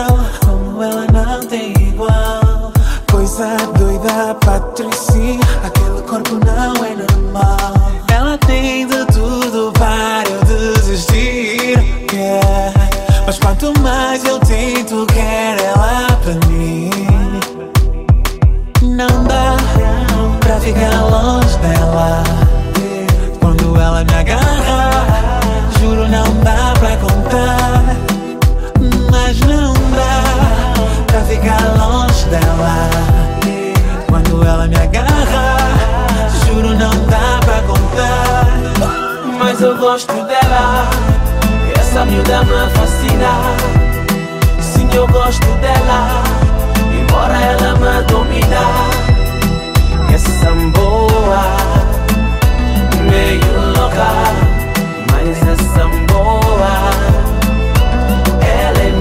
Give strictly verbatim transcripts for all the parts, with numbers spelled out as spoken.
girl, como ela não tem igual. Coisa doida, Patricinha, aquele corpo não é normal. Ela tem de tudo para eu desistir, yeah. Mas quanto mais eu tento, quero ela pra mim. Não dá pra ficar longe dela. Quando ela me agarra, juro não dá pra contar. Mas não dá pra ficar longe dela. Quando ela me agarra, juro não dá pra contar. Mas eu gosto dela, essa miúda me fascina. Sim, eu gosto dela, embora ela me domina. Essa boa, meio louca, mas essa boa, ela é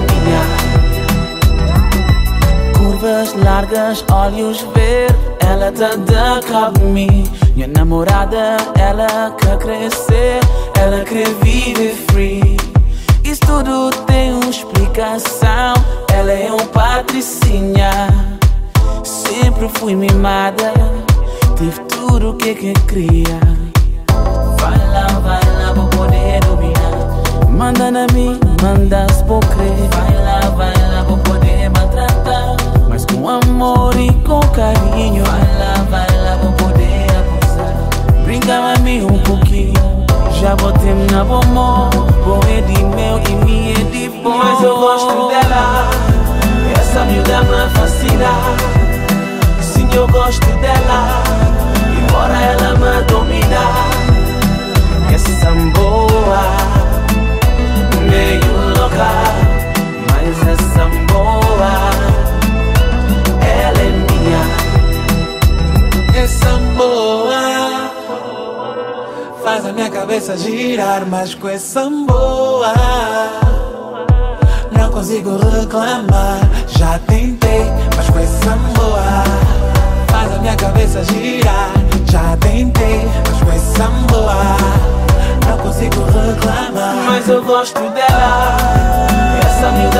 minha. Curvas largas, olhos verdes, ela tá de cabo de mim. Minha namorada, ela quer crescer, ela quer viver free. Isso tudo tem uma explicação, ela é um patricinha. Sempre fui mimada, tive tudo o que que queria. Vai lá, vai lá, vou poder dominar. Manda na mim, manda-se por crer. Vai lá, vai lá, vou poder maltratar, mas com amor e com carinho. Vai lá, vai lá, vou poder abusar. Brinca a mim um pouquinho, já botei na bomba. Bom é de meu e minha é de bom. Mas eu gosto dela, essa miúda me fascina. Sim, eu gosto dela, embora ela me domina. Essa boa, meio louca, mas essa boa, ela é minha. Essa boa faz a minha cabeça girar, mas com essa boa não consigo reclamar. Já tentei, mas com essa boa faz a minha cabeça girar. Já tentei, mas com essa boa não consigo reclamar. Mas eu gosto dela, essa miúda